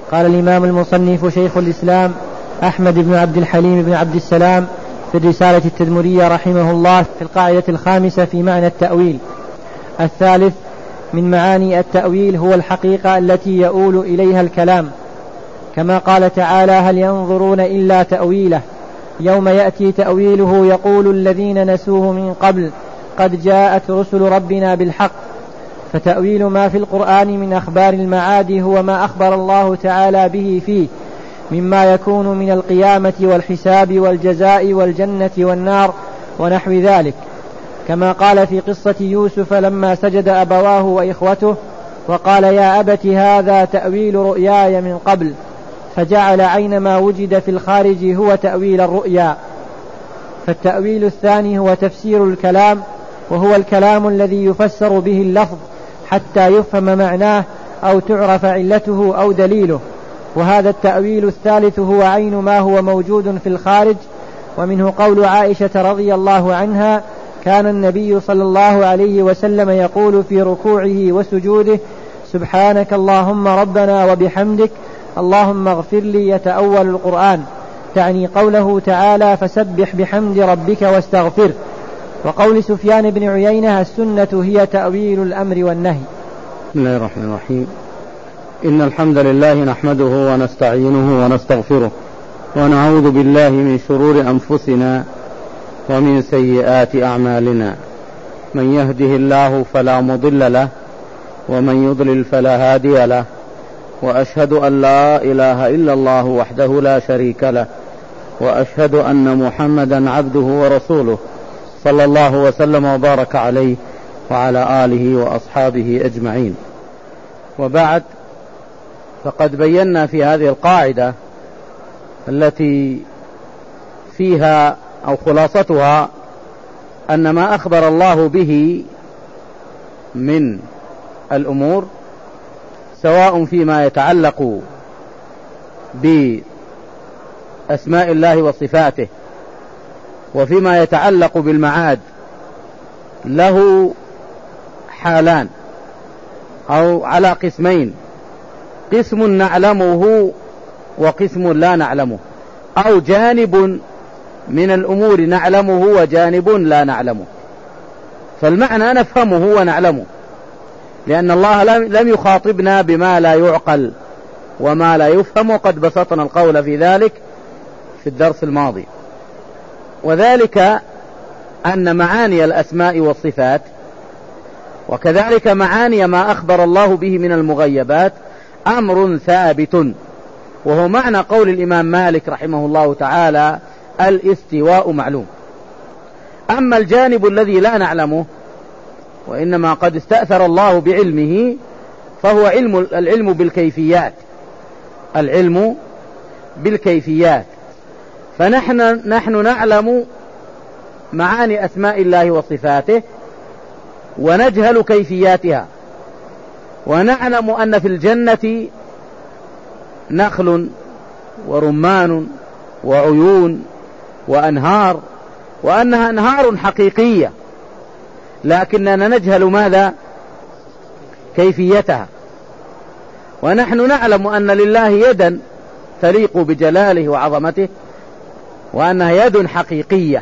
قال الإمام المصنف شيخ الإسلام أحمد بن عبد الحليم بن عبد السلام في الرسالة التدمرية رحمه الله في القاعدة الخامسة في معنى التأويل: الثالث من معاني التأويل هو الحقيقة التي يؤول إليها الكلام، كما قال تعالى: هل ينظرون إلا تأويله يوم يأتي تأويله يقول الذين نسوه من قبل قد جاءت رسل ربنا بالحق. فتأويل ما في القرآن من أخبار المعاد هو ما أخبر الله تعالى به فيه مما يكون من القيامة والحساب والجزاء والجنة والنار ونحو ذلك، كما قال في قصة يوسف لما سجد أبواه وإخوته وقال: يا أبت هذا تأويل رؤياي من قبل، فجعل عين ما وجد في الخارج هو تأويل الرؤيا. فالتأويل الثاني هو تفسير الكلام، وهو الكلام الذي يفسر به اللفظ حتى يفهم معناه أو تعرف علته أو دليله، وهذا التأويل الثالث هو عين ما هو موجود في الخارج. ومنه قول عائشة رضي الله عنها: كان النبي صلى الله عليه وسلم يقول في ركوعه وسجوده: سبحانك اللهم ربنا وبحمدك اللهم اغفر لي، يتأول القرآن، تعني قوله تعالى: فسبح بحمد ربك واستغفره. وقول سفيان بن عيينة: السنة هي تأويل الأمر والنهي. بسم الله الرحمن الرحيم. إن الحمد لله نحمده ونستعينه ونستغفره، ونعوذ بالله من شرور أنفسنا ومن سيئات أعمالنا، من يهده الله فلا مضل له ومن يضلل فلا هادي له، وأشهد أن لا إله إلا الله وحده لا شريك له، وأشهد أن محمدا عبده ورسوله صلى الله وسلم وبارك عليه وعلى آله وأصحابه أجمعين. وبعد، فقد بينا في هذه القاعدة التي فيها أو خلاصتها أن ما أخبر الله به من الأمور، سواء فيما يتعلق بأسماء الله وصفاته وفيما يتعلق بالمعاد، له حالان أو على قسمين: قسم نعلمه وقسم لا نعلمه، أو جانب من الأمور نعلمه وجانب لا نعلمه. فالمعنى نفهمه ونعلمه، لأن الله لم يخاطبنا بما لا يعقل وما لا يفهم، وقد بسطنا القول في ذلك في الدرس الماضي. وذلك أن معاني الأسماء والصفات وكذلك معاني ما أخبر الله به من المغيبات أمر ثابت، وهو معنى قول الإمام مالك رحمه الله تعالى: الاستواء معلوم. أما الجانب الذي لا نعلمه وإنما قد استأثر الله بعلمه، فهو العلم بالكيفيات، العلم بالكيفيات. فنحن نعلم معاني أسماء الله وصفاته ونجهل كيفياتها، ونعلم أن في الجنة نخل ورمان وعيون وأنهار، وأنها أنهار حقيقية، لكننا نجهل ماذا؟ كيفيتها. ونحن نعلم أن لله يدا تليق بجلاله وعظمته، وأنها يد حقيقية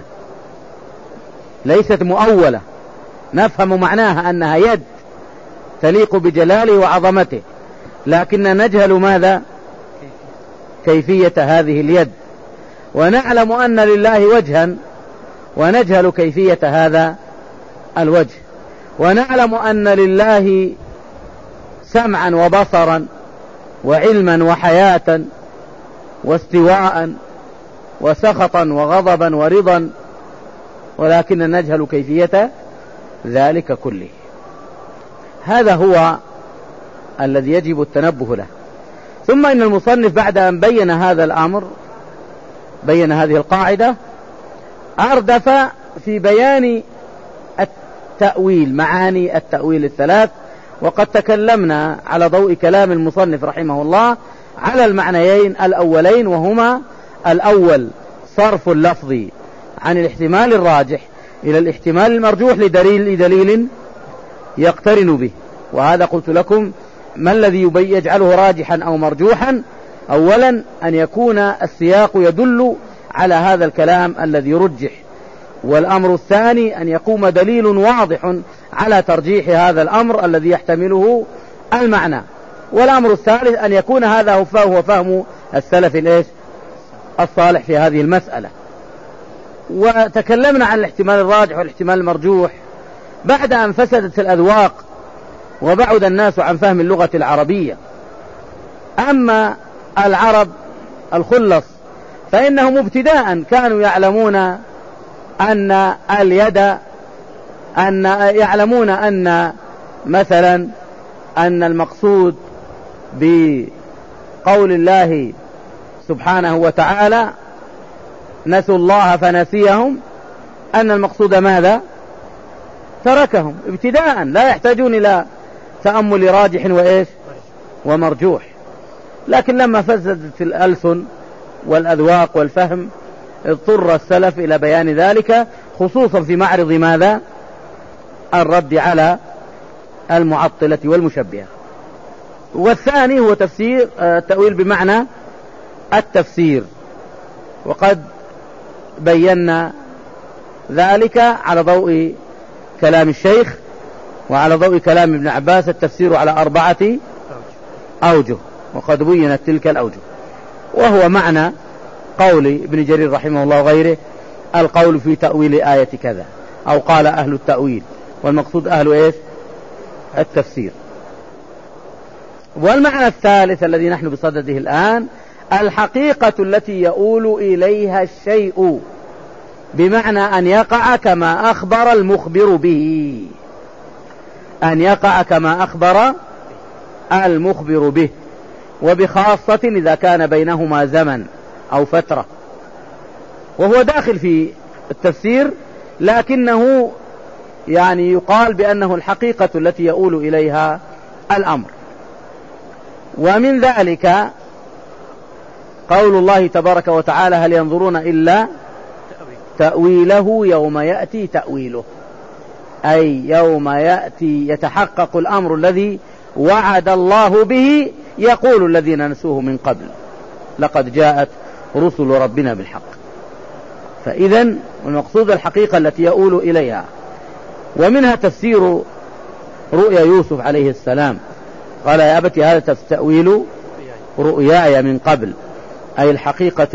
ليست مؤولة، نفهم معناها أنها يد تليق بجلاله وعظمته، لكن نجهل ماذا؟ كيفية هذه اليد. ونعلم أن لله وجها ونجهل كيفية هذا الوجه. ونعلم أن لله سمعا وبصرا وعلما وحياة واستواء وسخطا وغضبا ورضا، ولكن نجهل كيفية ذلك كله. هذا هو الذي يجب التنبه له. ثم إن المصنف بعد أن بين هذا الأمر، بين هذه القاعدة، أردف في بيان التأويل، معاني التأويل الثلاث. وقد تكلمنا على ضوء كلام المصنف رحمه الله على المعنيين الأولين، وهما: الأول صرف اللفظ عن الاحتمال الراجح إلى الاحتمال المرجوح لدليل يقترن به. وهذا قلت لكم: ما الذي يجعله راجحا أو مرجوحا؟ أولا أن يكون السياق يدل على هذا الكلام الذي يرجح، والأمر الثاني أن يقوم دليل واضح على ترجيح هذا الأمر الذي يحتمله المعنى، والأمر الثالث أن يكون هذا هو فهم السلف الصالح في هذه المسألة. وتكلمنا عن الاحتمال الراجح والاحتمال المرجوح بعد أن فسدت الأذواق وبعد الناس عن فهم اللغة العربية. أما العرب الخلص فإنهم ابتداء كانوا يعلمون أن اليد يعلمون أن مثلا أن المقصود بقول الله سبحانه وتعالى نسوا الله فنسيهم، أن المقصود ماذا؟ تركهم ابتداء، لا يحتاجون إلى تأمل راجح ومرجوح. لكن لما فسدت الألسن والأذواق والفهم اضطر السلف إلى بيان ذلك، خصوصا في معرض ماذا؟ الرد على المعطلة والمشبهة. والثاني هو تفسير التأويل بمعنى التفسير، وقد بينا ذلك على ضوء كلام الشيخ وعلى ضوء كلام ابن عباس، التفسير على 4 أوجه، وقد بينت تلك الأوجه، وهو معنى قول ابن جرير رحمه الله وغيره: القول في تأويل آية كذا، أو قال أهل التأويل، والمقصود أهل التفسير. والمعنى الثالث الذي نحن بصدده الآن: الحقيقة التي يؤول إليها الشيء، بمعنى أن يقع كما أخبر المخبر به، أن يقع كما أخبر المخبر به، وبخاصة إذا كان بينهما زمن أو فترة، وهو داخل في التفسير، لكنه يعني يقال بأنه الحقيقة التي يؤول إليها الأمر. ومن ذلك قول الله تبارك وتعالى: هل ينظرون إلا تأويله يوم يأتي تأويله، أي يوم يأتي يتحقق الأمر الذي وعد الله به، يقول الذين نسوه من قبل لقد جاءت رسل ربنا بالحق. فإذن المقصود الحقيقة التي يؤول إليها. ومنها تفسير رؤيا يوسف عليه السلام، قال: يا أبت هذا تأويل رؤياي من قبل، أي الحقيقة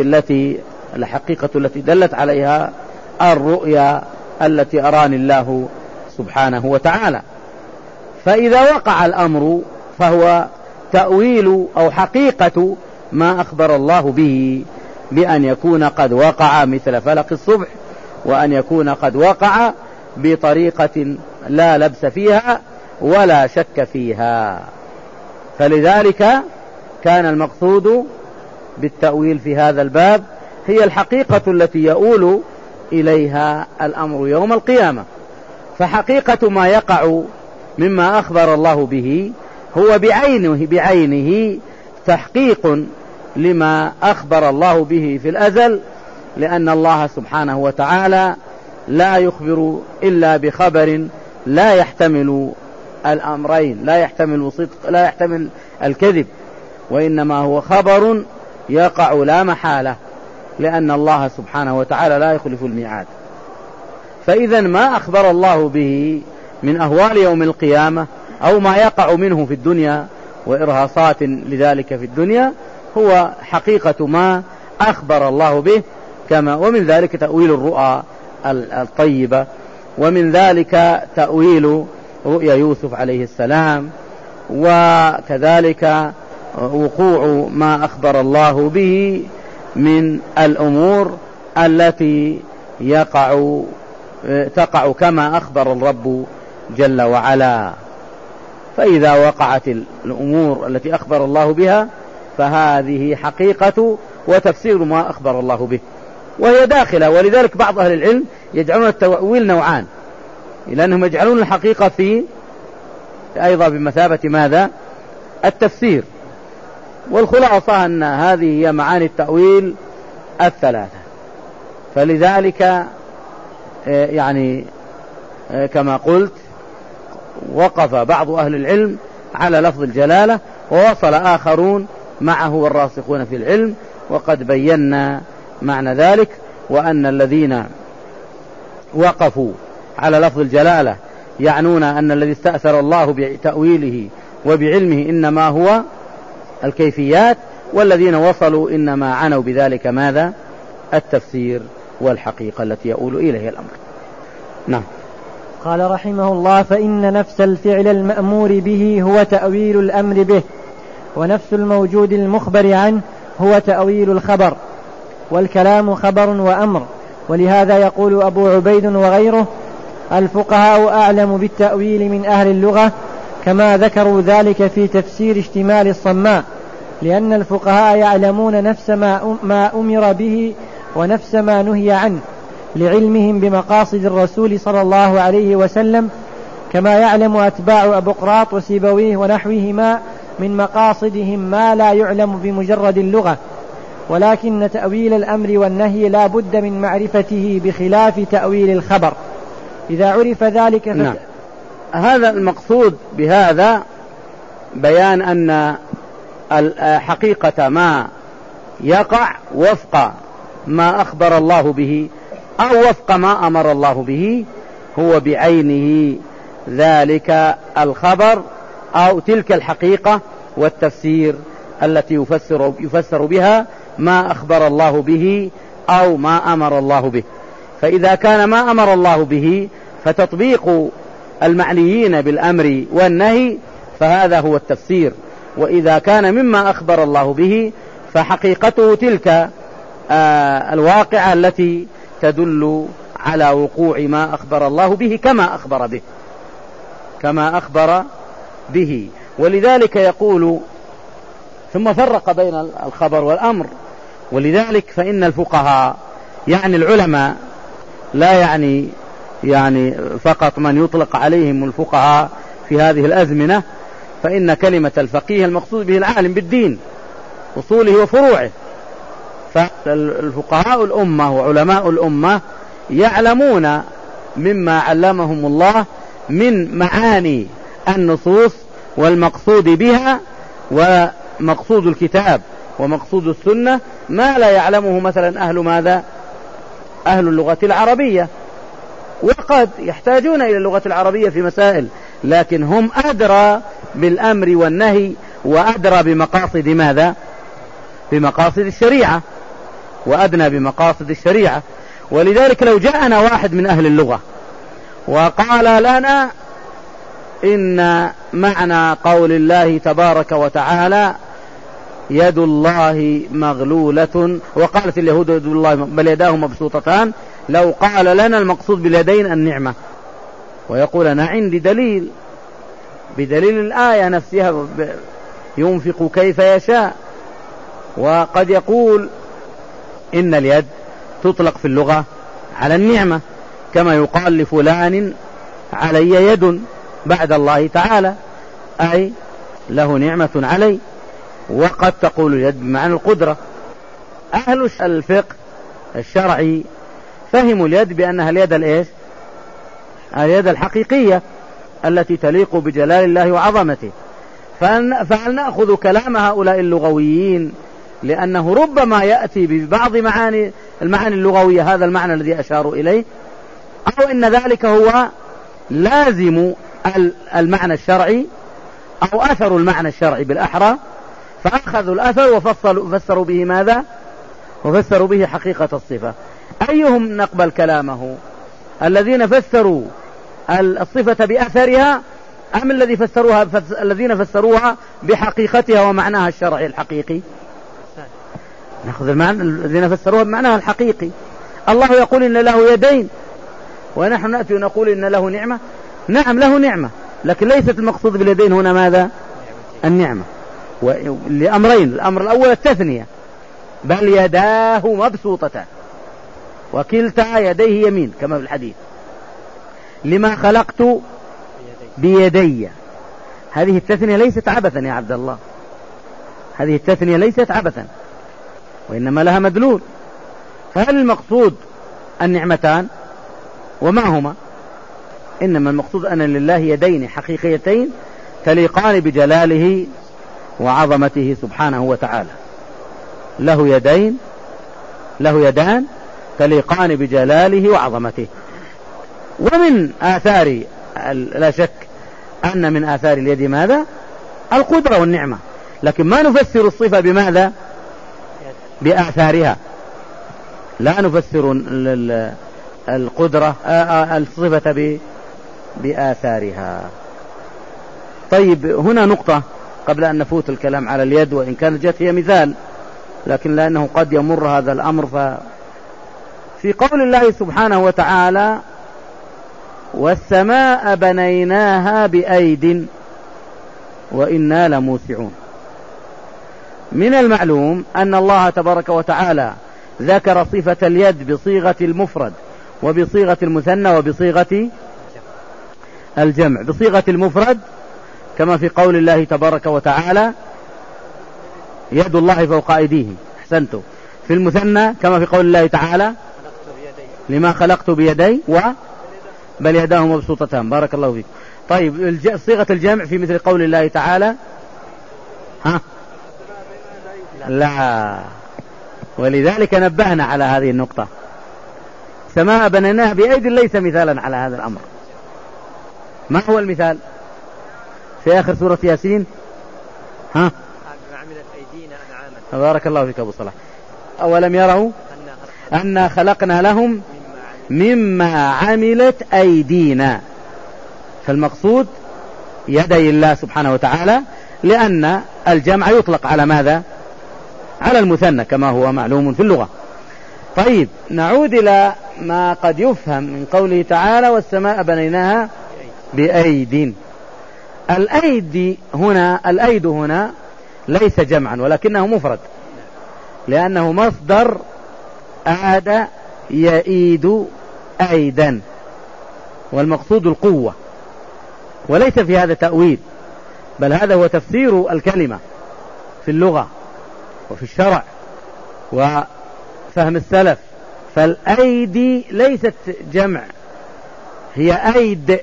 التي دلت عليها الرؤيا التي أراني الله سبحانه وتعالى. فإذا وقع الأمر فهو تأويل أو حقيقة ما أخبر الله به، بأن يكون قد وقع مثل فلق الصبح، وأن يكون قد وقع بطريقة لا لبس فيها ولا شك فيها. فلذلك كان المقصود بالتأويل في هذا الباب هي الحقيقة التي يؤول إليها الأمر يوم القيامة. فحقيقة ما يقع مما أخبر الله به هو بعينه تحقيق لما أخبر الله به في الأزل، لأن الله سبحانه وتعالى لا يخبر إلا بخبر لا يحتمل الأمرين، لا يحتمل صدق، لا يحتمل الكذب، وإنما هو خبر يقع لا محالة، لأن الله سبحانه وتعالى لا يخلف الميعاد. فإذا ما أخبر الله به من أهوال يوم القيامة أو ما يقع منه في الدنيا وإرهاصات لذلك في الدنيا هو حقيقة ما أخبر الله به. ومن ذلك تأويل الرؤى الطيبة، ومن ذلك تأويل رؤيا يوسف عليه السلام، وكذلك وقوع ما أخبر الله به من الأمور التي تقع كما أخبر الرب جل وعلا. فإذا وقعت الأمور التي أخبر الله بها فهذه حقيقة وتفسير ما أخبر الله به، وهي داخلة. ولذلك بعض أهل العلم يجعلون التأويل نوعان، لأنهم يجعلون الحقيقة في أيضا بمثابة ماذا؟ التفسير. والخلاصة أن هذه هي معاني التأويل الثلاثة. فلذلك يعني كما قلت وقف بعض أهل العلم على لفظ الجلالة، ووصل آخرون معه والراسخون في العلم، وقد بينا معنى ذلك، وأن الذين وقفوا على لفظ الجلالة يعنون أن الذي استأثر الله بتأويله وبعلمه إنما هو الكيفيات، والذين وصلوا إنما عنوا بذلك ماذا؟ التفسير والحقيقة التي يؤول إليه الأمر. نعم. قال رحمه الله: فإن نفس الفعل المأمور به هو تأويل الأمر به، ونفس الموجود المخبر عنه هو تأويل الخبر، والكلام خبر وأمر. ولهذا يقول أبو عبيد وغيره: الفقهاء أعلم بالتأويل من أهل اللغة، كما ذكروا ذلك في تفسير اشتمال الصماء، لأن الفقهاء يعلمون نفس ما أمر به ونفس ما نهي عنه، لعلمهم بمقاصد الرسول صلى الله عليه وسلم، كما يعلم أتباع أبقراط وسيبويه ونحوهما من مقاصدهم ما لا يعلم بمجرد اللغة. ولكن تأويل الأمر والنهي لا بد من معرفته، بخلاف تأويل الخبر. إذا عرف ذلك نعم. هذا المقصود بهذا بيان أن حقيقة ما يقع وفق ما أخبر الله به أو وفق ما أمر الله به هو بعينه ذلك الخبر أو تلك الحقيقة، والتفسير التي يفسر بها ما أخبر الله به أو ما أمر الله به. فإذا كان ما أمر الله به فتطبيق المعنيين بالأمر والنهي فهذا هو التفسير، وإذا كان مما أخبر الله به فحقيقته تلك الواقعة التي تدل على وقوع ما أخبر الله به كما أخبر به. ولذلك يقول: ثم فرق بين الخبر والأمر. ولذلك فإن الفقهاء يعني العلماء، لا يعني فقط من يطلق عليهم الفقهاء في هذه الأزمنة، فإن كلمة الفقيه المقصود به العالم بالدين أصوله وفروعه. فالفقهاء الأمة وعلماء الأمة يعلمون مما علمهم الله من معاني النصوص والمقصود بها ومقصود الكتاب ومقصود السنة ما لا يعلمه مثلا أهل ماذا؟ أهل اللغة العربية، وقد يحتاجون إلى اللغة العربية في مسائل، لكن هم أدرى بالأمر والنهي وأدرى بمقاصد ماذا؟ بمقاصد الشريعة، وأدنى بمقاصد الشريعة. ولذلك لو جاءنا واحد من أهل اللغة وقال لنا إن معنى قول الله تبارك وتعالى يد الله مغلولة، وقالت اليهود يد الله بل يداه مبسوطتان، لو قال لنا المقصود باليدين النعمة، ويقول أنا عندي دليل بدليل الآية نفسها ينفق كيف يشاء. وقد يقول إن اليد تطلق في اللغة على النعمة، كما يقال لفلان علي يد بعد الله تعالى، أي له نعمة علي. وقد تقول اليد بمعنى القدرة. أهل الفقه الشرعي فهموا اليد بأنها اليد الإيش؟ اليد الحقيقية التي تليق بجلال الله وعظمته. فهل نأخذ كلام هؤلاء اللغويين لأنه ربما يأتي ببعض المعاني اللغوية هذا المعنى الذي أشاروا إليه، أو إن ذلك هو لازم المعنى الشرعي أو أثر المعنى الشرعي بالأحرى، فأخذوا الأثر وفسروا به ماذا؟ وفسروا به حقيقة الصفة. أيهم نقبل كلامه؟ الذين فسروا الصفة بأثرها أم الذين فسروها بحقيقتها ومعناها الشرعي الحقيقي؟ نأخذ المعنى الذين فسروها بمعناها الحقيقي. الله يقول إن له يدين، ونحن نأتي ونقول إن له نعمة. نعم له نعمة، لكن ليست المقصود باليدين هنا ماذا؟ النعمة. لأمرين: الأمر الأول التثنية، بل يداه مبسوطتان وكلتا يديه يمين كما في الحديث، لما خلقت بيدي. هذه التثنية ليست عبثا يا عبد الله، هذه التثنية ليست عبثا، وإنما لها مدلول. فهل المقصود النعمتان؟ وما هما؟ إنما المقصود أن لله يدين حقيقيتين تليقان بجلاله وعظمته سبحانه وتعالى. له يدان تليقان بجلاله وعظمته. ومن آثار، لا شك أن من آثار اليد ماذا؟ القدرة والنعمة، لكن ما نفسر الصفة بماذا؟ بآثارها. لا نفسر القدرة الصفة بآثارها. طيب، هنا نقطة قبل أن نفوت الكلام على اليد، وإن كانت جت هي مثال، لكن لأنه قد يمر هذا الأمر. في قول الله سبحانه وتعالى: والسماء بنيناها بأيد وإنا لموسعون، من المعلوم أن الله تبارك وتعالى ذكر صفة اليد بصيغة المفرد وبصيغة المثنى وبصيغة الجمع. بصيغة المفرد كما في قول الله تبارك وتعالى: يد الله فوق أيديهم. أحسنتم. في المثنى كما في قول الله تعالى: لما خلقت بيدي بل يداه مبسوطتان. بارك الله فيك. طيب، صيغة الجمع في مثل قول الله تعالى: لا. ولذلك نبهنا على هذه النقطة. سماء بنيناها بأيد ليس مثالا على هذا الأمر. ما هو المثال في آخر سورة ياسين؟ عملت أيدينا أنعاما. بارك الله فيك أبو صلاح. أولم يروا أنا خلقنا لهم مما عملت أيدينا. فالمقصود يدي الله سبحانه وتعالى، لأن الجمع يطلق على ماذا؟ على المثنى كما هو معلوم في اللغة. طيب، نعود إلى ما قد يفهم من قوله تعالى: والسماء بنيناها بأيد. الأيد هنا ليس جمعا، ولكنه مفرد، لأنه مصدر أعاد يئيد أيدا، والمقصود القوة، وليس في هذا تأويل، بل هذا هو تفسير الكلمة في اللغة وفي الشرع وفهم السلف. فالأيدي ليست جمع، هي أيد،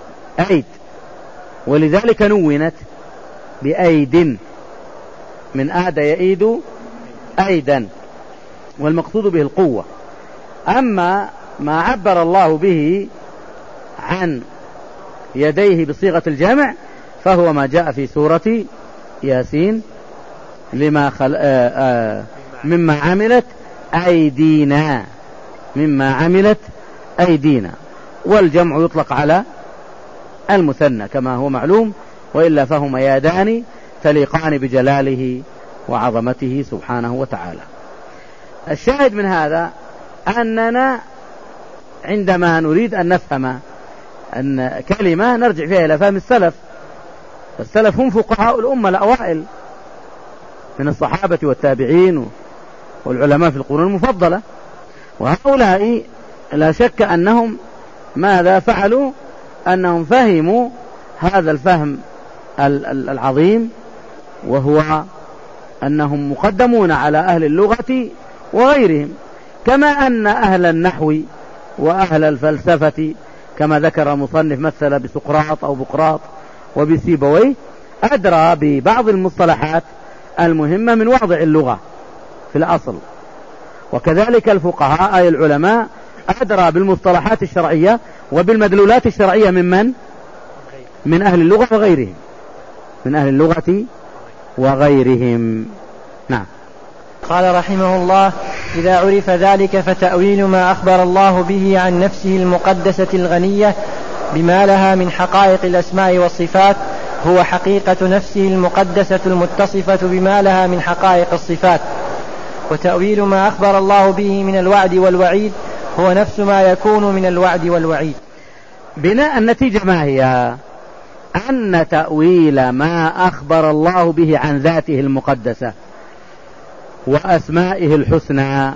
ولذلك نونت بأيد، من أعد يئيد أيدا، والمقصود به القوة. أما ما عبر الله به عن يديه بصيغة الجمع فهو ما جاء في سورة ياسين: مما عملت أيدينا. والجمع يطلق على المثنى كما هو معلوم، وإلا فهما يدان تليقان بجلاله وعظمته سبحانه وتعالى. الشاهد من هذا أننا عندما نريد أن نفهم أن كلمة نرجع فيها إلى فهم السلف. السلف هم فقهاء الأمة الأوائل من الصحابة والتابعين والعلماء في القرون المفضلة، وهؤلاء لا شك أنهم ماذا فعلوا؟ أنهم فهموا هذا الفهم العظيم، وهو أنهم مقدمون على أهل اللغة وغيرهم، كما أن أهل النحو وأهل الفلسفة كما ذكر المصنف مثل بسقراط أو بقراط وبسيبويه أدرى ببعض المصطلحات المهمة من واضع اللغة في الأصل. وكذلك الفقهاء أي العلماء أدرى بالمصطلحات الشرعية وبالمدلولات الشرعية من أهل اللغة وغيرهم، من أهل اللغة وغيرهم. نعم. قال رحمه الله: إذا عرف ذلك فتأويل ما أخبر الله به عن نفسه المقدسة الغنية بما لها من حقائق الأسماء والصفات هو حقيقة نفسه المقدسة المتصفة بما لها من حقائق الصفات. وتأويل ما أخبر الله به من الوعد والوعيد هو نفس ما يكون من الوعد والوعيد. بناء النتيجة ما هي؟ أن تأويل ما أخبر الله به عن ذاته المقدسة وأسمائه الحسنى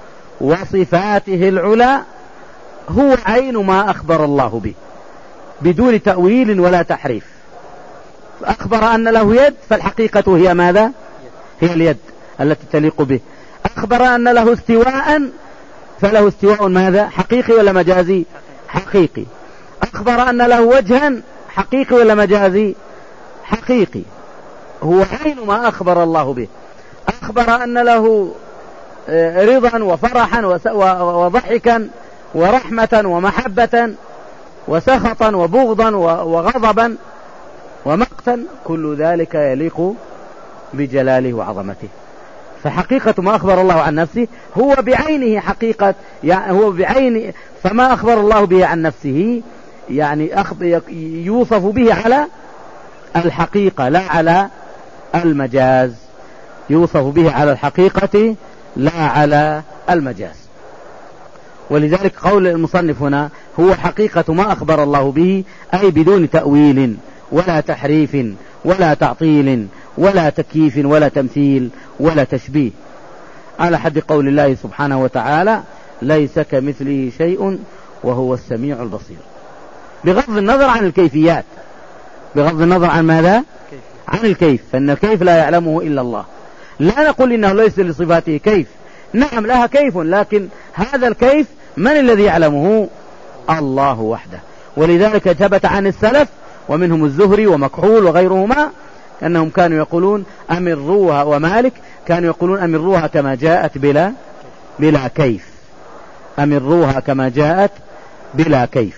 وصفاته العلى هو عين ما أخبر الله به بدون تأويل ولا تحريف. أخبر أن له يد، فالحقيقة هي ماذا؟ هي اليد التي تليق به. أخبر أن له استواء، فله استواء ماذا؟ حقيقي ولا مجازي؟ حقيقي. أخبر أن له وجها، حقيقي ولا مجازي؟ حقيقي. هو عين ما أخبر الله به. أخبر أن له رضا وفرحا وضحكا ورحمة ومحبة وسخطا وبغضا وغضبا ومقتا، كل ذلك يليق بجلاله وعظمته. فحقيقة ما أخبر الله عن نفسه هو بعينه حقيقة، يعني هو بعين، فما أخبر الله به عن نفسه يعني يوصف به على الحقيقة لا على المجاز، يوصف به على الحقيقة لا على المجاز. ولذلك قول المصنف هنا هو حقيقة ما أخبر الله به، أي بدون تأويل ولا تحريف ولا تعطيل ولا تكييف ولا تمثيل ولا تشبيه، على حد قول الله سبحانه وتعالى: ليس كمثله شيء وهو السميع البصير، بغض النظر عن الكيفيات. بغض النظر عن ماذا؟ عن الكيف، فإن الكيف لا يعلمه إلا الله. لا نقول إنه ليس لصفاته كيف، نعم لها كيف، لكن هذا الكيف من الذي يعلمه؟ الله وحده. ولذلك ثبت عن السلف ومنهم الزهري ومكحول وغيرهما أنهم كانوا يقولون أمروها، ومالك كانوا يقولون أمروها كما جاءت بلا كيف، أمروها كما جاءت بلا كيف.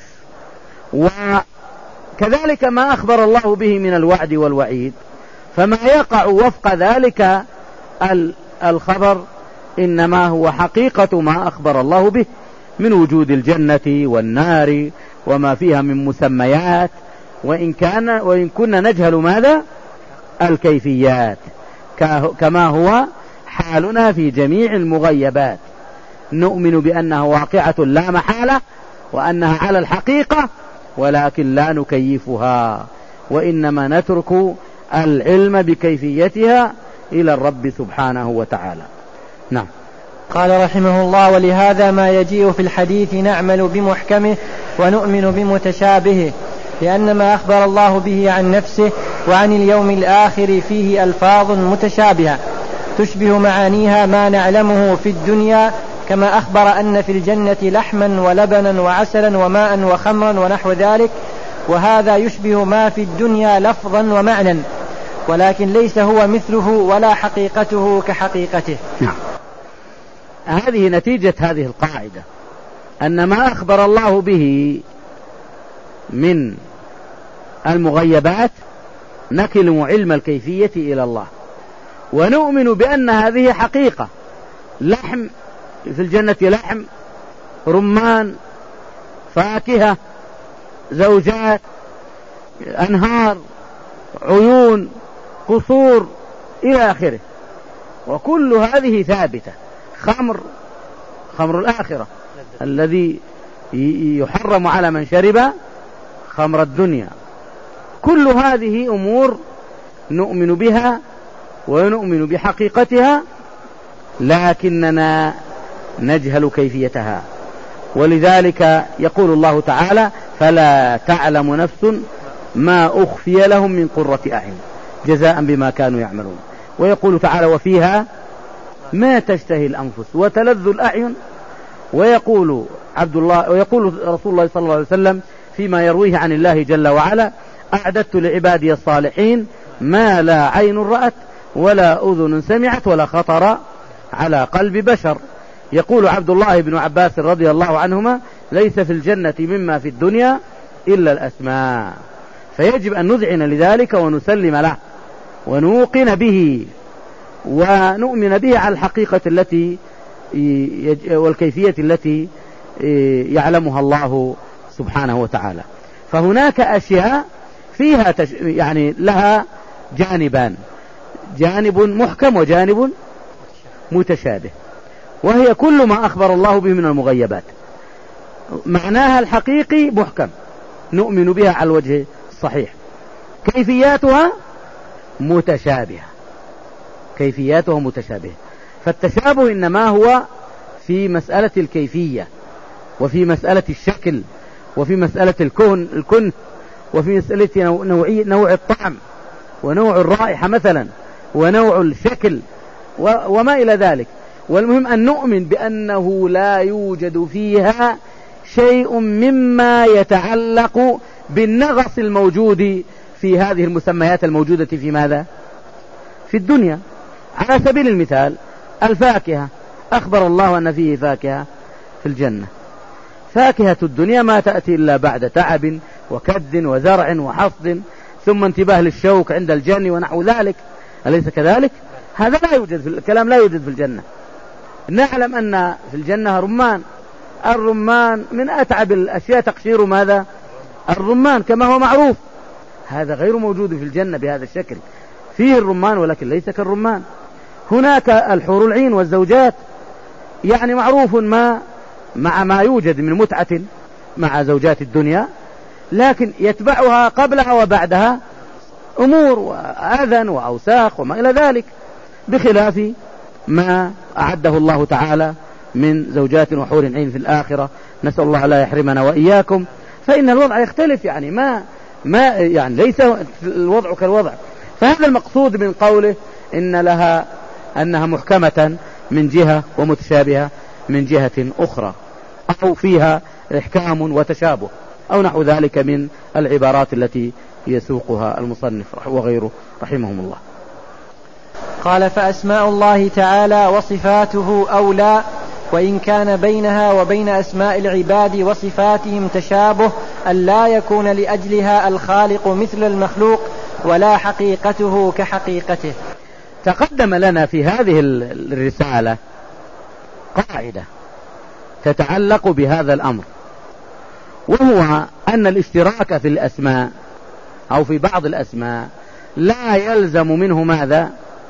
وكذلك ما أخبر الله به من الوعد والوعيد، فما يقع وفق ذلك الخبر إنما هو حقيقة ما أخبر الله به من وجود الجنة والنار وما فيها من مسميات، وإن كنا نجهل ماذا؟ الكيفيات، كما هو حالنا في جميع المغيبات. نؤمن بأنها واقعة لا محالة وأنها على الحقيقة، ولكن لا نكيفها، وإنما نترك العلم بكيفيتها إلى الرب سبحانه وتعالى. نعم. قال رحمه الله: ولهذا ما يجيء في الحديث نعمل بمحكمه ونؤمن بمتشابهه، لأن ما أخبر الله به عن نفسه وعن اليوم الآخر فيه ألفاظ متشابهة تشبه معانيها ما نعلمه في الدنيا، كما أخبر أن في الجنة لحما ولبنا وعسلا وماء وخمرا ونحو ذلك، وهذا يشبه ما في الدنيا لفظا ومعنى، ولكن ليس هو مثله ولا حقيقته كحقيقته. نعم. هذه نتيجة هذه القاعدة، أن ما أخبر الله به من المغيبات نكل علم الكيفية إلى الله، ونؤمن بأن هذه حقيقة. لحم في الجنة، لحم، رمان، فاكهة، زوجات، أنهار، عيون، قصور إلى آخره، وكل هذه ثابتة. خمر الآخرة الذي يحرم على من شرب خمر الدنيا. كل هذه أمور نؤمن بها ونؤمن بحقيقتها، لكننا نجهل كيفيتها. ولذلك يقول الله تعالى: فلا تعلم نفس ما أخفي لهم من قرة أعين جزاء بما كانوا يعملون. ويقول تعالى: وفيها ما تشتهي الأنفس وتلذ الأعين. ويقول رسول الله صلى الله عليه وسلم فيما يرويه عن الله جل وعلا: أعددت لعبادي الصالحين ما لا عين رأت ولا أذن سمعت ولا خطر على قلب بشر. يقول عبد الله بن عباس رضي الله عنهما: ليس في الجنة مما في الدنيا إلا الأسماء. فيجب أن نذعن لذلك ونسلم له ونوقن به ونؤمن به على الحقيقة التي والكيفية التي يعلمها الله سبحانه وتعالى. فهناك أشياء فيها يعني لها جانبان، جانب محكم وجانب متشابه، وهي كل ما أخبر الله به من المغيبات. معناها الحقيقي محكم نؤمن بها على الوجه الصحيح، كيفياتها متشابهة، فالتشابه إنما هو في مسألة الكيفية، وفي مسألة الشكل، وفي مسألة الكن، وفي مسألة نوع الطعم ونوع الرائحة مثلا ونوع الشكل وما إلى ذلك. والمهم أن نؤمن بأنه لا يوجد فيها شيء مما يتعلق بالنغص الموجود في هذه المسميات الموجودة في ماذا؟ في الدنيا. على سبيل المثال الفاكهة، أخبر الله أن فيه فاكهة في الجنة. فاكهة الدنيا ما تأتي إلا بعد تعب وكد وزرع وحصد، ثم انتباه للشوك عند الجني ونحو ذلك، أليس كذلك؟ هذا لا يوجد في الكلام، لا يوجد في الجنة. نعلم أن في الجنة رمان، الرمان من أتعب الأشياء تقشير ماذا؟ الرمان كما هو معروف. هذا غير موجود في الجنة بهذا الشكل، فيه الرمان ولكن ليس كالرمان. هناك الحور العين والزوجات، يعني معروف مع ما يوجد من متعة مع زوجات الدنيا، لكن يتبعها قبلها وبعدها أمور وأذى وأوساخ وما إلى ذلك، بخلاف ما أعده الله تعالى من زوجات وحور عين في الآخرة. نسأل الله لا يحرمنا وإياكم. فإن الوضع يختلف، يعني ما يعني ليس الوضع كالوضع. فهذا المقصود من قوله إن لها أنها محكمة من جهة ومتشابهة من جهة أخرى، أو فيها إحكام وتشابه أو نحو ذلك من العبارات التي يسوقها المصنف وغيره رحمهم الله. قال: فأسماء الله تعالى وصفاته أولى، وإن كان بينها وبين أسماء العباد وصفاتهم تشابه أن لا يكون لأجلها الخالق مثل المخلوق ولا حقيقته كحقيقته. تقدم لنا في هذه الرسالة قاعدة تتعلق بهذا الأمر، وهو أن الاشتراك في الأسماء أو في بعض الأسماء لا يلزم منه ماذا؟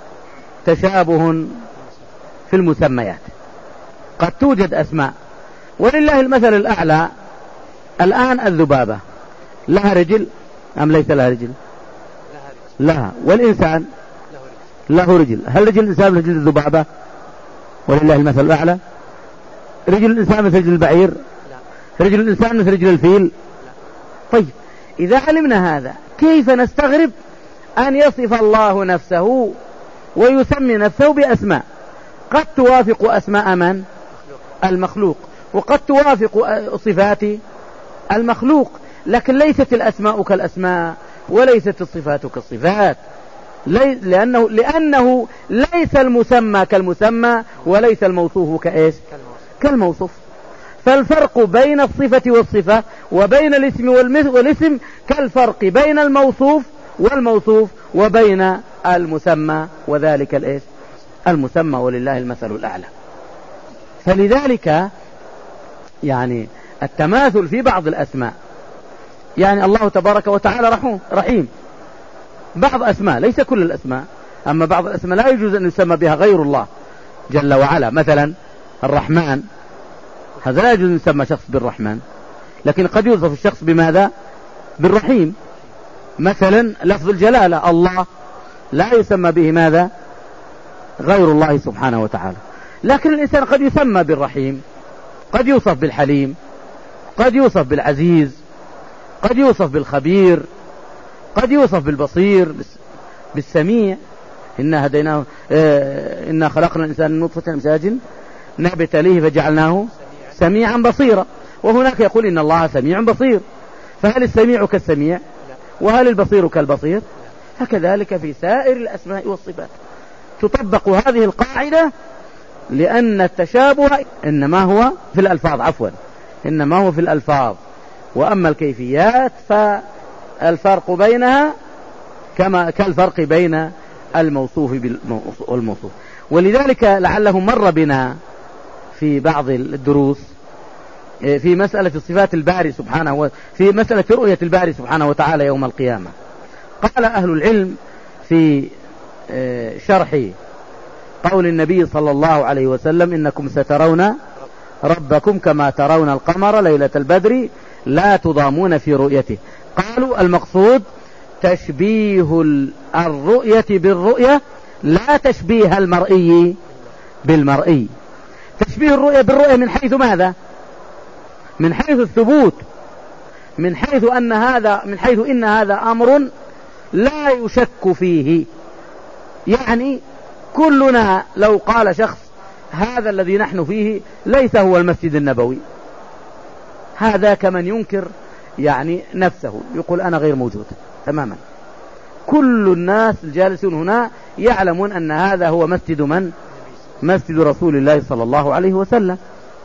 تشابه في المسميات. قد توجد أسماء، ولله المثل الأعلى. الآن الذبابة لها رجل أم ليس لها رجل؟ لها. والإنسان له رجل. هل رجل الإنسان رجل الذبابة؟ ولله المثل الأعلى. رجل الإنسان مثل رجل البعير؟ رجل الإنسان مثل رجل الفيل؟ طيب، إذا علمنا هذا كيف نستغرب أن يصف الله نفسه ويسمي نفسه بأسماء قد توافق أسماء من؟ المخلوق، وقد توافق صفات المخلوق، لكن ليست الأسماء كالأسماء وليست الصفات كالصفات، لأنه ليس المسمى كالمسمى وليس الموصوف كإيش؟ كالموصوف. فالفرق بين الصفة والصفة وبين الاسم والاسم كالفرق بين الموصوف والموصوف وبين المسمى وذلك الإيش؟ المسمى، ولله المثل الأعلى. فلذلك يعني التماثل في بعض الأسماء، يعني الله تبارك وتعالى رحيم، بعض أسماء ليس كل الأسماء، أما بعض الأسماء لا يجوز أن يسمى بها غير الله جل وعلا. مثلا الرحمن، هذا لا يجوز أن يسمى شخص بالرحمن، لكن قد يوصف الشخص بماذا؟ بالرحيم. مثلا لفظ الجلالة الله لا يسمى به ماذا؟ غير الله سبحانه وتعالى، لكن الإنسان قد يسمى بالرحيم، قد يوصف بالحليم، قد يوصف بالعزيز، قد يوصف بالخبير، قد يوصف بالبصير، بالسميع. إنا خلقنا الإنسان من نطفة أمشاج نبتليه فجعلناه سميعا بصيرا. وهناك يقول إن الله سميع بصير، فهل السميع كالسميع؟ وهل البصير كالبصير؟ فكذلك في سائر الأسماء والصفات تطبق هذه القاعدة، لأن التشابه إنما هو في الألفاظ، إنما هو في الألفاظ، وأما الكيفيات فالفرق بينها كالفرق بين الموصوف والموصوف. ولذلك لعله مر بنا في بعض الدروس في مسألة صفات الباري سبحانه، في مسألة رؤية الباري سبحانه وتعالى يوم القيامة. قال أهل العلم في شرح قول النبي صلى الله عليه وسلم: إنكم سترون ربكم كما ترون القمر ليلة البدر لا تضامون في رؤيته. قالوا المقصود تشبيه الرؤية بالرؤية، لا تشبيه المرئي بالمرئي. تشبيه الرؤية بالرؤية من حيث ماذا؟ من حيث الثبوت، من حيث إن هذا أمر لا يشك فيه. يعني كلنا لو قال شخص هذا الذي نحن فيه ليس هو المسجد النبوي، هذا كمن ينكر يعني نفسه، يقول أنا غير موجود تماما. كل الناس الجالسون هنا يعلمون أن هذا هو مسجد من؟ مسجد رسول الله صلى الله عليه وسلم.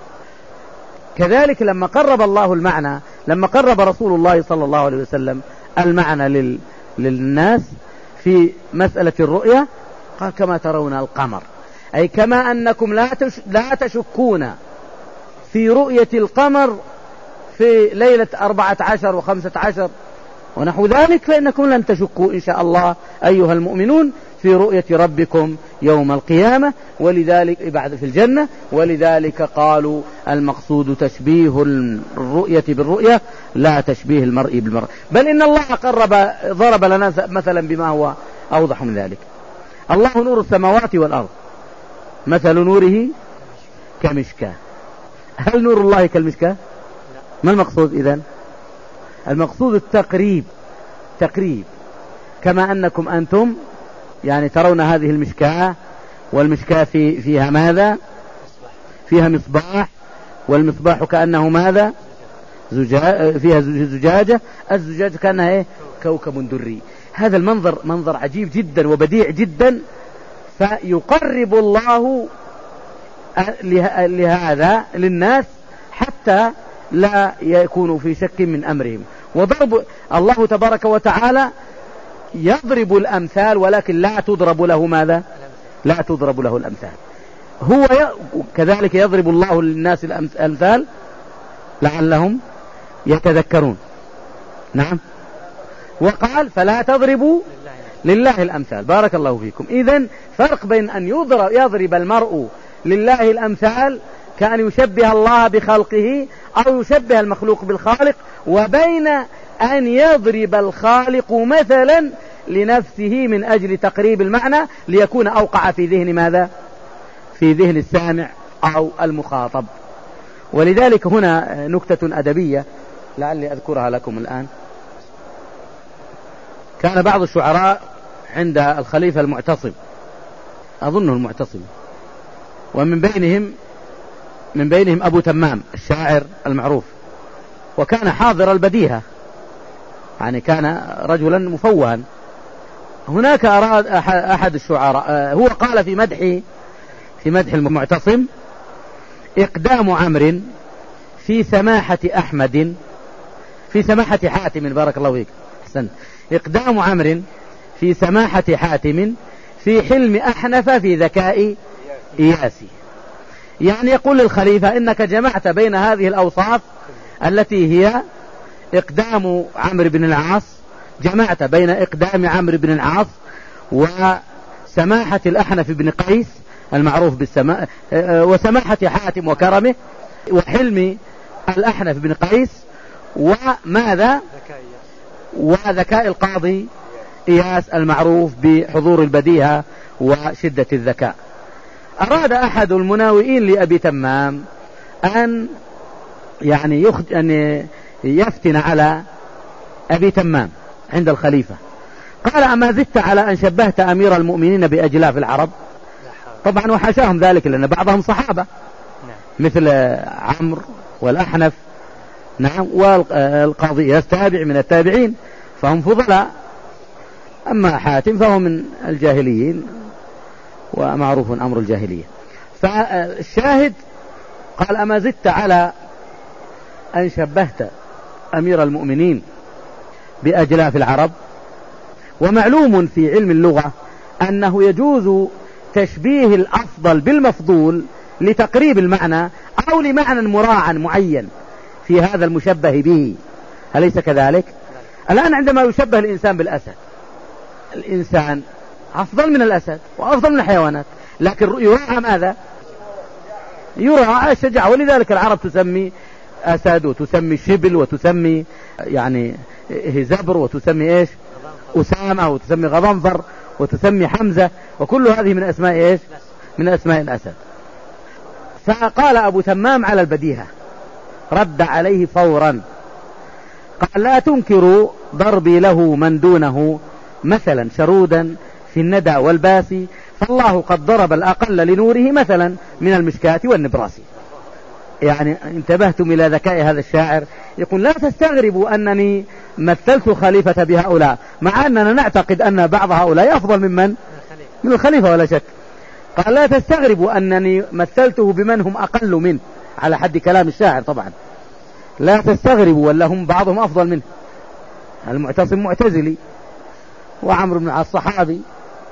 كذلك لما قرب الله المعنى، لما قرب رسول الله صلى الله عليه وسلم المعنى للناس في مسألة الرؤية، قال كما ترون القمر، أي كما أنكم لا تشكون في رؤية القمر في ليلة 14 و15 ونحو ذلك، فإنكم لن تشكوا إن شاء الله أيها المؤمنون في رؤية ربكم يوم القيامة، ولذلك بعد في الجنة. ولذلك قالوا المقصود تشبيه الرؤية بالرؤية لا تشبيه المرء بالمرء، بل إن الله ضرب لنا مثلا بما هو أوضح من ذلك. الله نور السماوات والأرض، مثل نوره كمشكاة. هل نور الله كالمشكاة؟ ما المقصود إذن؟ المقصود التقريب، تقريب، كما أنكم أنتم يعني ترون هذه المشكاة، والمشكاة فيها ماذا؟ فيها مصباح، والمصباح كأنه ماذا؟ فيها زجاجة، الزجاجة كأنها إيه؟ كوكب دري. هذا المنظر منظر عجيب جدا وبديع جدا، فيقرب الله لهذا للناس حتى لا يكونوا في شك من أمرهم. وضرب الله تبارك وتعالى يضرب الأمثال، ولكن لا تضرب له ماذا؟ لا تضرب له الأمثال. هو كذلك يضرب الله للناس الأمثال لعلهم يتذكرون. نعم. وقال فلا تضربوا لله الأمثال. بارك الله فيكم. إذن فرق بين أن يضرب المرء لله الأمثال كأن يشبه الله بخلقه أو يشبه المخلوق بالخالق، وبين أن يضرب الخالق مثلا لنفسه من أجل تقريب المعنى ليكون أوقع في ذهن ماذا؟ في ذهن السامع أو المخاطب. ولذلك هنا نكتة أدبية لعلي أذكرها لكم الآن. كان بعض الشعراء عند الخليفة المعتصم، أظنه المعتصم، ومن بينهم أبو تمام الشاعر المعروف، وكان حاضر البديهة، يعني كان رجلا مفوها. هناك أراد أحد الشعراء، هو قال في مدح المعتصم: إقدام عمرو في سماحة أحمد في سماحة حاتم. بارك الله فيك، أحسنت. إقدام عمرو في سماحة حاتم في حلم أحنف في ذكاء إياسي. يعني يقول للخليفة إنك جمعت بين هذه الأوصاف التي هي إقدام عمرو بن العاص، جمعت بين إقدام عمرو بن العاص وسماحة الأحنف بن قيس المعروف وسماحة حاتم وكرمه، وحلم الأحنف بن قيس، وماذا؟ وذكاء القاضي إياس المعروف بحضور البديهة وشدة الذكاء. أراد أحد المناوئين لأبي تمام أن يفتن على أبي تمام عند الخليفة. قال: أما زدت على أن شبهت أمير المؤمنين بأجلاف العرب؟ طبعا وحاشاهم ذلك، لأن بعضهم صحابة مثل عمرو والأحنف، نعم، والقاضي إياس تابع من التابعين، فهم فضلاء. أما حاتم فهو من الجاهليين ومعروف أمر الجاهلية. فالشاهد قال: أما زدت على أن شبهت أمير المؤمنين بأجلاف العرب؟ ومعلوم في علم اللغة أنه يجوز تشبيه الأفضل بالمفضول لتقريب المعنى أو لمعنى مراعى معين في هذا المشبه به، أليس كذلك؟ الآن عندما يشبه الإنسان بالأسد، الإنسان أفضل من الأسد وأفضل من الحيوانات، لكن يراعى ماذا؟ يراعى الشجاعة. ولذلك العرب تسمي أسد، وتسمي شبل، وتسمي يعني هزبر، وتسمي إيش؟ أسامة، وتسمي غضنفر، وتسمي حمزة، وكل هذه من أسماء إيش؟ من أسماء الأسد. فقال أبو تمام على البديهة، رد عليه فورا، قال: لا تنكروا ضربي له من دونه مثلا شرودا في الندى والباسي، فالله قد ضرب الأقل لنوره مثلا من المشكاة والنبراس. يعني انتبهتم إلى ذكاء هذا الشاعر، يقول: لا تستغربوا أنني مثلت الخليفة بهؤلاء، مع أننا نعتقد أن بعض هؤلاء أفضل من الخليفة ولا شك. قال لا تستغربوا أنني مثلته بمن هم أقل منه، على حد كلام الشاعر طبعا. لا تستغربوا ولا هم بعضهم أفضل منه. المعتصم معتزلي، وعمرو بن العاص صحابي،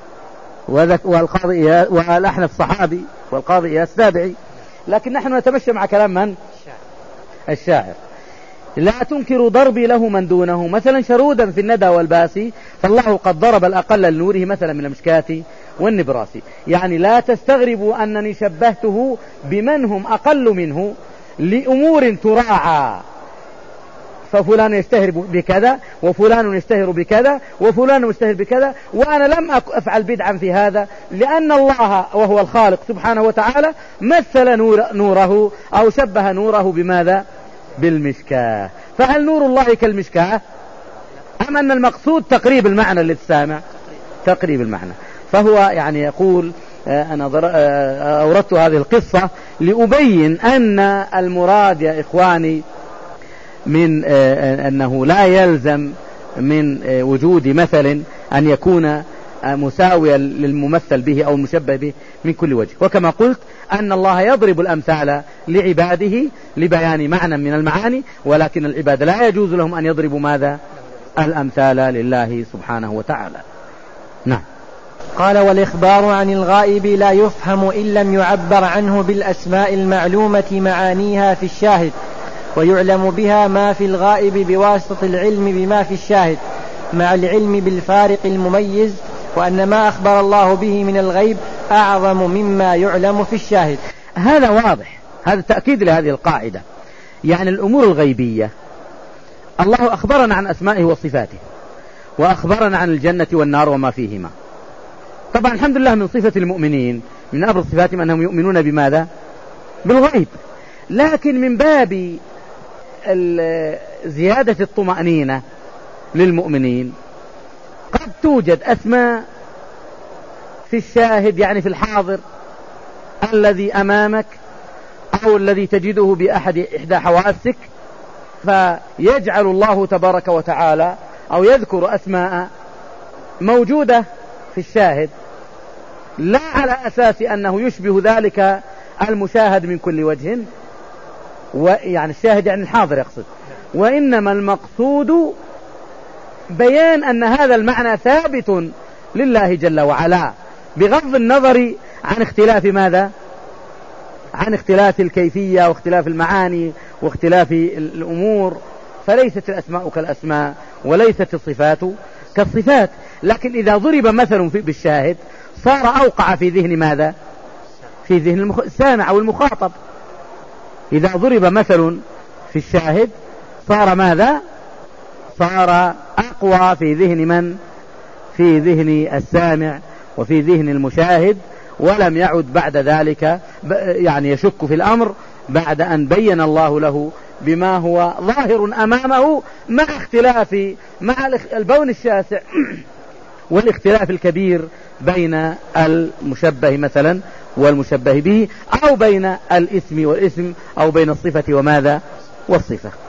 والقاضي والأحنف صحابي، والقاضي إياس تابعي، لكن نحن نتمشى مع كلام من؟ الشاعر. لا تنكروا ضربي له من دونه، مثلا شرودا في الندى والباسي، فالله قد ضرب الأقل لنوره مثلا من المشكاة والنبراسي. يعني لا تستغربوا أنني شبهته بمن هم أقل منه لأمور تراعى، ففلان يشتهر بكذا، وفلان يشتهر بكذا، وفلان يشتهر بكذا، وأنا لم أفعل بدعا في هذا، لأن الله وهو الخالق سبحانه وتعالى مثل نوره أو شبه نوره بماذا؟ بالمشكاة. فهل نور الله كالمشكاة؟ أم أن المقصود تقريب المعنى للسامع؟ تقريب المعنى. فهو يعني يقول أنا أوردت هذه القصة لأبين أن المراد يا إخواني من أنه لا يلزم من وجود مثل أن يكون مساويا للممثل به أو المشبه به من كل وجه. وكما قلت أن الله يضرب الأمثال لعباده لبيان معنى من المعاني، ولكن العباد لا يجوز لهم أن يضربوا ماذا؟ الأمثال لله سبحانه وتعالى. نعم. قال والإخبار عن الغائب لا يفهم إن لم يعبر عنه بالأسماء المعلومة معانيها في الشاهد، ويعلم بها ما في الغائب بواسطة العلم بما في الشاهد مع العلم بالفارق المميز، وأن ما أخبر الله به من الغيب أعظم مما يعلم في الشاهد. هذا واضح، هذا تأكيد لهذه القاعدة. يعني الأمور الغيبية الله أخبرنا عن أسمائه وصفاته، وأخبرنا عن الجنة والنار وما فيهما. طبعا الحمد لله من صفة المؤمنين من أبرز صفاتهم أنهم يؤمنون بماذا؟ بالغيب. لكن من باب زيادة الطمأنينة للمؤمنين قد توجد أسماء في الشاهد، يعني في الحاضر الذي أمامك أو الذي تجده بإحدى حواسك، فيجعل الله تبارك وتعالى أو يذكر أسماء موجودة في الشاهد لا على أساس أنه يشبه ذلك المشاهد من كل وجه، ويعني الشاهد يعني الحاضر يقصد، وإنما المقصود بيان أن هذا المعنى ثابت لله جل وعلا، بغض النظر عن اختلاف ماذا؟ عن اختلاف الكيفية واختلاف المعاني واختلاف الأمور. فليست الأسماء كالأسماء وليست الصفات كالصفات. لكن إذا ضرب مثل بالشاهد صار أوقع في ذهن ماذا؟ في ذهن السامع أو المخاطب. إذا ضرب مثل في الشاهد صار ماذا؟ صار أقوى في ذهن من؟ في ذهن السامع وفي ذهن المشاهد، ولم يعد بعد ذلك يعني يشك في الأمر بعد أن بين الله له بما هو ظاهر أمامه، مع البون الشاسع والاختلاف الكبير بين المشبه مثلا والمشبه به، أو بين الاسم والاسم، أو بين الصفة وماذا؟ والصفة.